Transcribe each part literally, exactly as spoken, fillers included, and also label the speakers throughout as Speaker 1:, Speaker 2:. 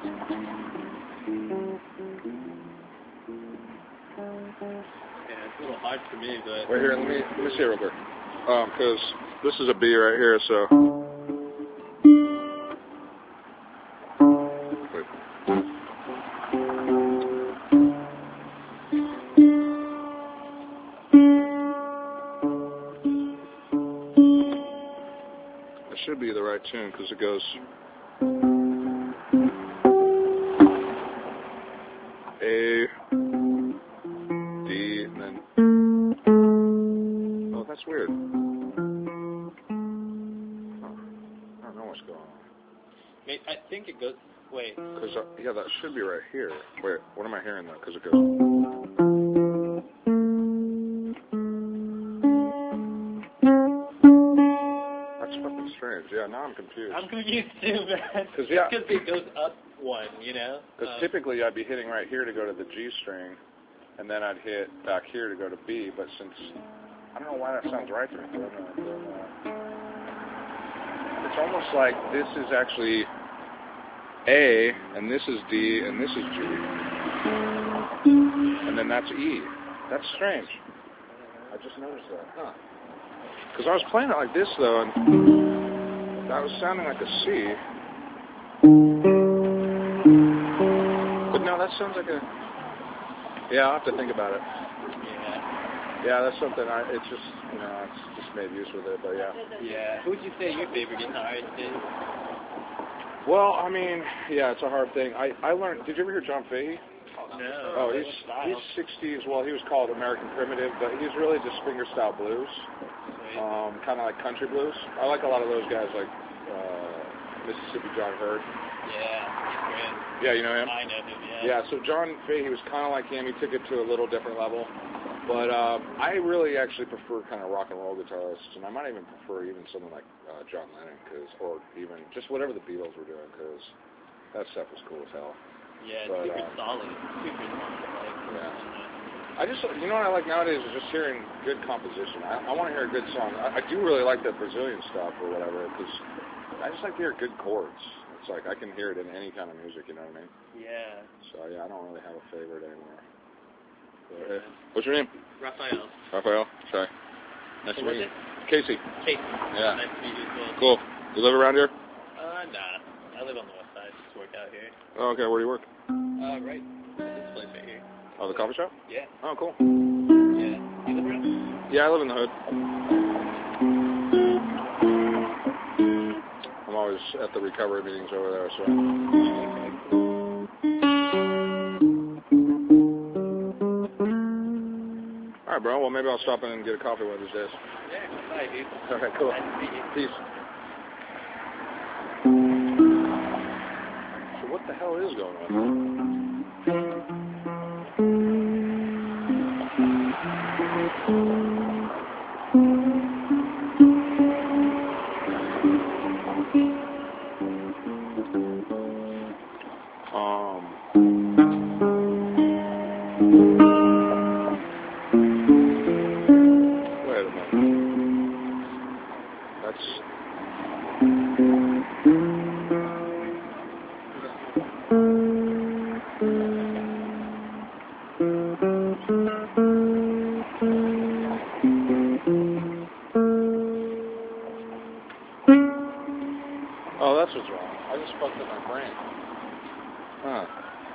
Speaker 1: it's a little hard for me, but...
Speaker 2: Right here, let me, let me see it real quick. Um, because this is a B right here, so... Wait. It should be the right tune, because it goes... A... D, and then... Oh, that's weird. Oh, I don't know what's going on.
Speaker 1: Wait, I think it goes... Wait.
Speaker 2: Cause, uh, yeah, that should be right here. Wait, what am I hearing, though? Because it goes... That's fucking strange. Yeah, now I'm confused.
Speaker 1: I'm confused, too, man.
Speaker 2: Cause, yeah.
Speaker 1: Because it goes up one, you know?
Speaker 2: Because
Speaker 1: um,
Speaker 2: typically I'd be hitting right here to go to the G string, and then I'd hit back here to go to B, but since... I don't know why that sounds right to me. It's almost like this is actually A, and this is D, and this is G. And then that's E. That's strange. I just noticed that. Huh. Because I was playing it like this, though, and that was sounding like a C. But no, that sounds like a... Yeah, I'll have to think about it. Yeah, that's something I, it's just, you know, it's just made use with it, but yeah.
Speaker 1: Yeah. Who would you say your favorite guitarist is?
Speaker 2: Well, I mean, yeah, it's a hard thing. I, I learned, did you ever hear John Fahey?
Speaker 1: No.
Speaker 2: Oh, he's, he's sixties, well, he was called American Primitive, but he's really just fingerstyle blues, um, kind of like country blues. I like a lot of those guys, like uh, Mississippi John Hurt.
Speaker 1: Yeah, he's great.
Speaker 2: Yeah, you know him?
Speaker 1: I know him, yeah.
Speaker 2: Yeah, so John Fahey was kind of like him. He took it to a little different level. But uh, I really actually prefer kind of rock and roll guitarists, and I might even prefer even someone like uh, John Lennon, cause, or even just whatever the Beatles were doing, because that stuff was cool as hell.
Speaker 1: Yeah,
Speaker 2: but,
Speaker 1: super
Speaker 2: uh,
Speaker 1: solid, super solid. Like,
Speaker 2: yeah. I just, you know what I like nowadays is just hearing good composition. I, I want to hear a good song. I, I do really like that Brazilian stuff or whatever, because I just like to hear good chords. It's like I can hear it in any kind of music, you know what I mean?
Speaker 1: Yeah.
Speaker 2: So yeah, I don't really have a favorite anymore. But, uh, what's your name?
Speaker 1: Raphael.
Speaker 2: Raphael. Sorry. Nice to meet you. Casey.
Speaker 1: Casey.
Speaker 2: Yeah.
Speaker 1: Nice to meet you as well.
Speaker 2: Cool. You live around here?
Speaker 1: Uh, nah. I live on the west side. Just work out here.
Speaker 2: Oh, okay. Where do you work?
Speaker 1: Uh, right. This place right here.
Speaker 2: Oh, the coffee shop?
Speaker 1: Yeah.
Speaker 2: Oh, cool.
Speaker 1: Yeah. You live around?
Speaker 2: Yeah, I live in the hood. I'm always at the recovery meetings over there, so. All right, bro. Well, maybe I'll stop in and get a coffee one of these days.
Speaker 1: Yeah, bye, dude.
Speaker 2: All right, cool.
Speaker 1: Nice to meet you.
Speaker 2: Peace. So what the hell is going on? Oh, that's what's wrong. I just fucked up my brain. Huh.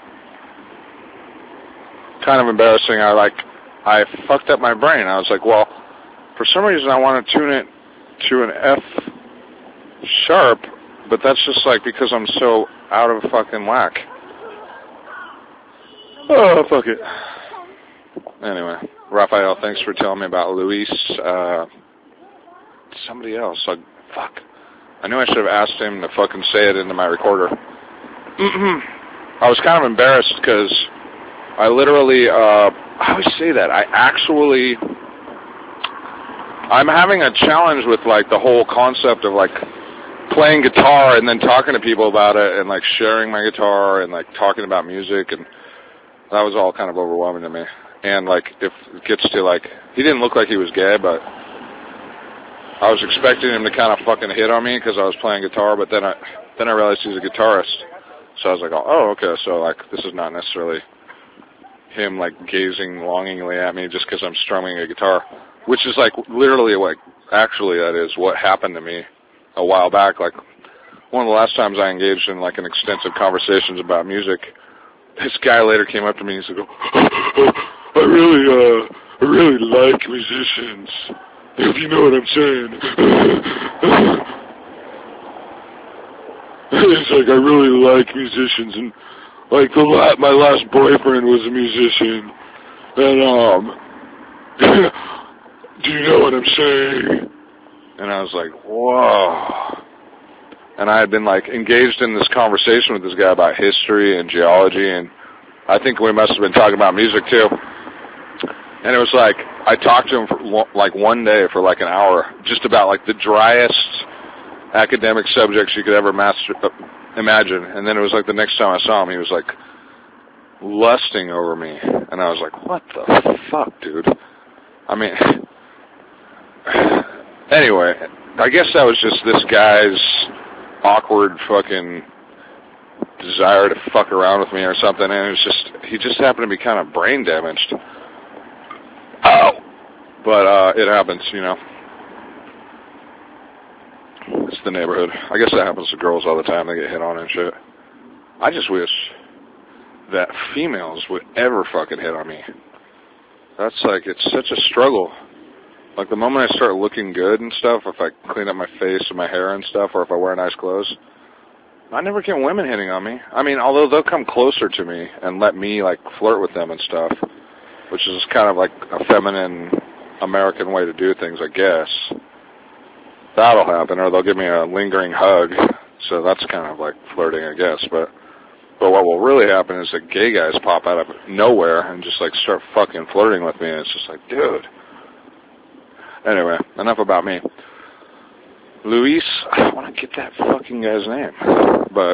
Speaker 2: Kind of embarrassing. I like, I fucked up my brain. I was like, well, for some reason I want to tune it to an F sharp, but that's just like because I'm so out of fucking whack. Oh, fuck it. Anyway, Raphael, thanks for telling me about Luis. Uh, somebody else. Like, fuck. I knew I should have asked him to fucking say it into my recorder. I was kind of embarrassed because I literally, uh, I always say that. I actually, I'm having a challenge with like the whole concept of like playing guitar and then talking to people about it and like sharing my guitar and like talking about music, and that was all kind of overwhelming to me. And like if it gets to like, he didn't look like he was gay, but I was expecting him to kind of fucking hit on me because I was playing guitar, but then I then I realized he's a guitarist. So I was like, oh, okay, so, like, this is not necessarily him, like, gazing longingly at me just because I'm strumming a guitar, which is, like, literally, like, actually that is what happened to me a while back. Like, one of the last times I engaged in, like, an extensive conversations about music, this guy later came up to me and he said, oh, I really, uh, I really like musicians, if you know what I'm saying. It's like, I really like musicians, and, like, the la- my last boyfriend was a musician, and, um, do you know what I'm saying? And I was like, whoa. And I had been, like, engaged in this conversation with this guy about history and geology, and I think we must have been talking about music, too. And it was like, I talked to him for, like, one day for, like, an hour, just about, like, the driest academic subjects you could ever master, uh, imagine. And then it was, like, the next time I saw him, he was, like, lusting over me. And I was like, what the fuck, dude? I mean, anyway, I guess that was just this guy's awkward fucking desire to fuck around with me or something, and it was just, he just happened to be kind of brain damaged. Oh! But, uh, it happens, you know. It's the neighborhood. I guess that happens to girls all the time. They get hit on and shit. I just wish that females would ever fucking hit on me. That's like, it's such a struggle. Like, the moment I start looking good and stuff, if I clean up my face and my hair and stuff, or if I wear nice clothes, I never get women hitting on me. I mean, although they'll come closer to me and let me, like, flirt with them and stuff, which is kind of like a feminine American way to do things, I guess. That'll happen, or they'll give me a lingering hug, so that's kind of like flirting, I guess. But but what will really happen is that gay guys pop out of nowhere and just, like, start fucking flirting with me, and it's just like, dude. Anyway, enough about me. Luis, I want to get that fucking guy's name, but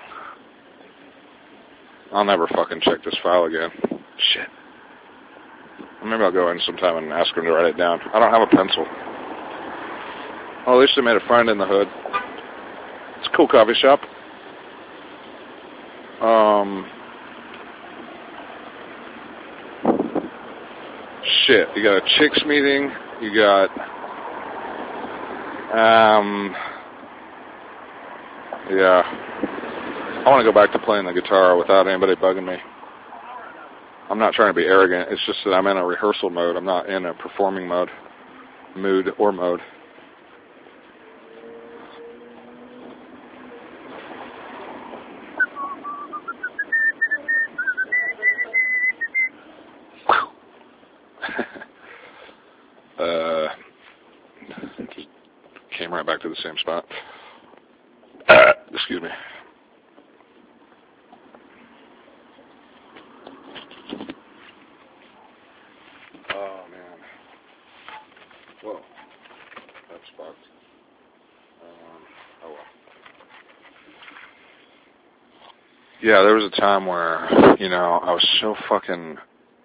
Speaker 2: I'll never fucking check this file again. Shit. Maybe I'll go in sometime and ask him to write it down. I don't have a pencil. Oh, at least I made a friend in the hood. It's a cool coffee shop. Um, shit, you got a chicks meeting, you got, um, yeah. I want to go back to playing the guitar without anybody bugging me. I'm not trying to be arrogant, it's just that I'm in a rehearsal mode, I'm not in a performing mode, mood or mode. uh, just came right back to the same spot. Uh, excuse me. Oh, man. Whoa. That's fucked. Um, oh, well. Yeah, there was a time where, you know, I was so fucking,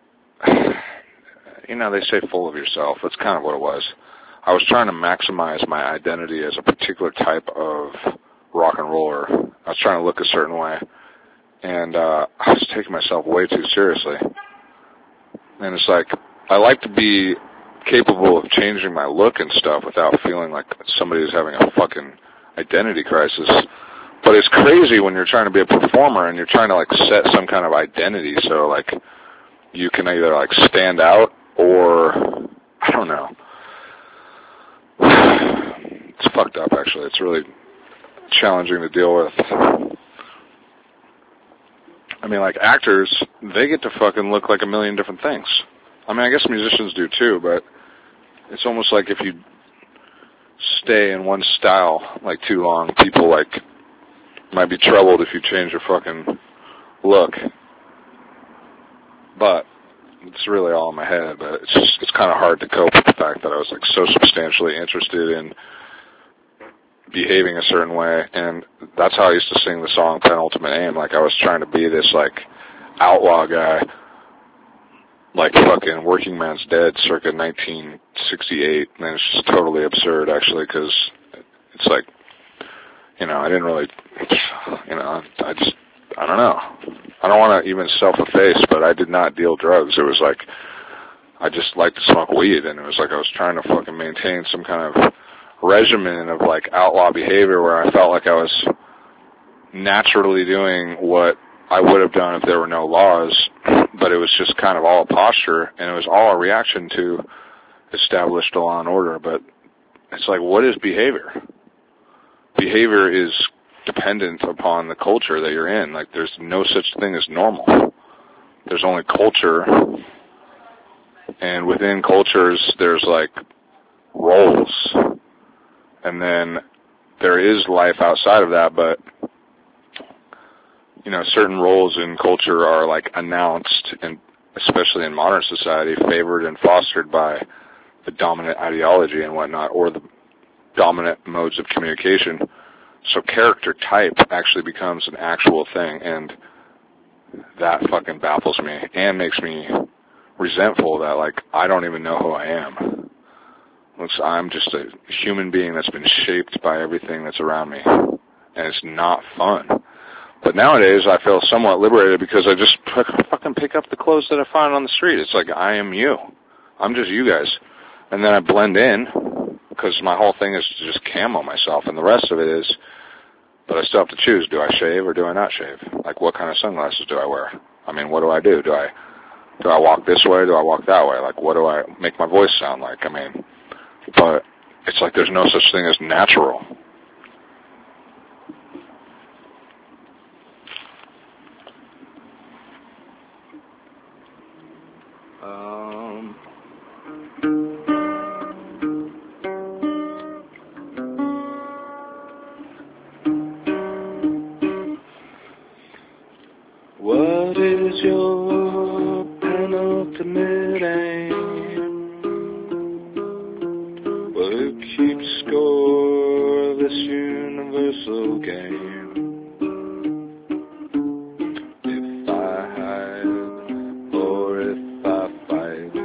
Speaker 2: you know, they say full of yourself. That's kind of what it was. I was trying to maximize my identity as a particular type of rock and roller. I was trying to look a certain way. And uh, I was taking myself way too seriously. And it's like, I like to be capable of changing my look and stuff without feeling like somebody is having a fucking identity crisis. But it's crazy when you're trying to be a performer and you're trying to, like, set some kind of identity so, like, you can either, like, stand out or, I don't know. It's fucked up, actually. It's really challenging to deal with. I mean, like, actors, they get to fucking look like a million different things. I mean, I guess musicians do too, but it's almost like if you stay in one style, like, too long, people, like, might be troubled if you change your fucking look. But it's really all in my head, but it's just, it's kind of hard to cope with the fact that I was, like, so substantially interested in behaving a certain way, and that's how I used to sing the song Penultimate Aim. Like, I was trying to be this, like, outlaw guy, like fucking Working Man's Dead circa nineteen sixty-eight, and it's just totally absurd, actually, because it's like, you know, I didn't really, you know, I just, I don't know. I don't want to even self-efface, but I did not deal drugs. It was like, I just liked to smoke weed, and it was like I was trying to fucking maintain some kind of regimen of like outlaw behavior where I felt like I was naturally doing what I would have done if there were no laws, but it was just kind of all a posture, and it was all a reaction to established law and order. But it's like, what is behavior? Behavior is dependent upon the culture that you're in. Like, there's no such thing as normal. There's only culture, and within cultures, there's like roles, and then there is life outside of that, but you know, certain roles in culture are like announced, and especially in modern society, favored and fostered by the dominant ideology and whatnot, or the dominant modes of communication. So character type actually becomes an actual thing, and that fucking baffles me and makes me resentful that, like, I don't even know who I am. Looks, I'm just a human being that's been shaped by everything that's around me, and it's not fun. But nowadays, I feel somewhat liberated because I just fucking pick up the clothes that I find on the street. It's like, I am you. I'm just you guys. And then I blend in, because my whole thing is to just camo myself, and the rest of it is, but I still have to choose. Do I shave or do I not shave? Like, what kind of sunglasses do I wear? I mean, what do I do? Do I do I walk this way? Do I walk that way? Like, what do I make my voice sound like? I mean, but it's like there's no such thing as natural. Um... What is your penultimate aim? Will you keep score of this universal game? If I hide or if I fight,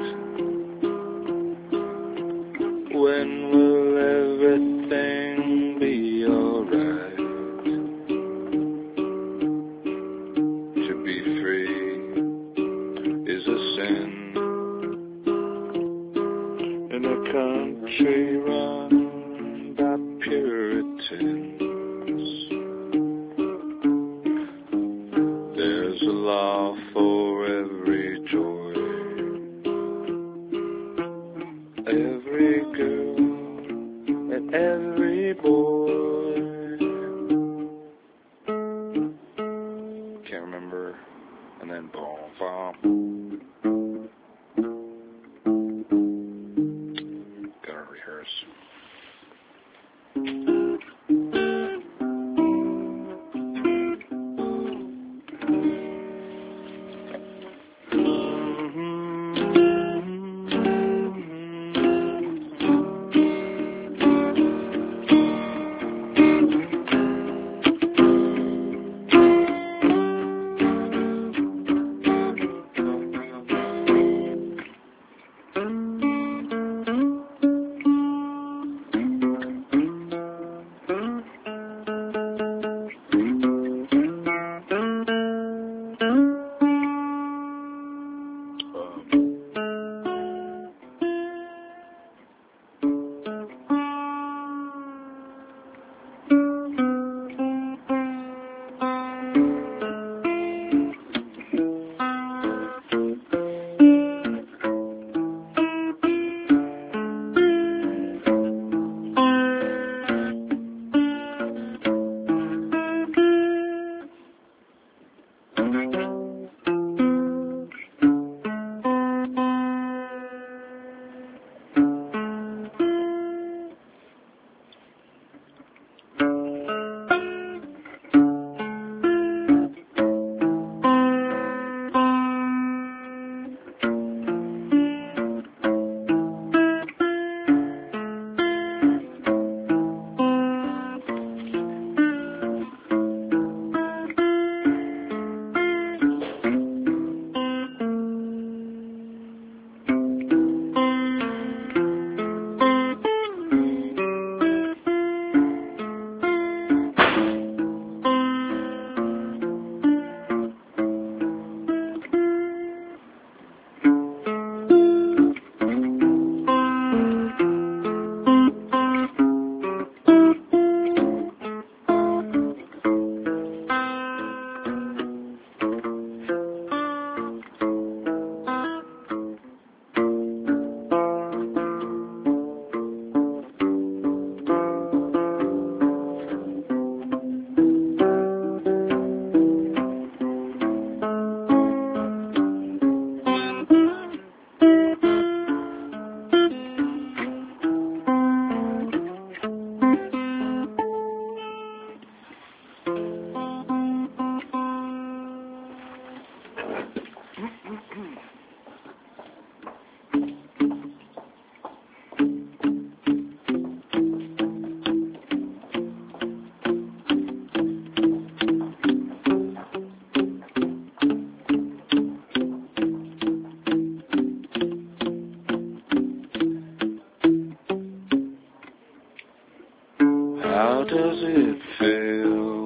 Speaker 2: when will everything be alright? In a country run by Puritans, there's a law for every joy, every girl and every boy. Can't remember, and then boom, boom. How does it feel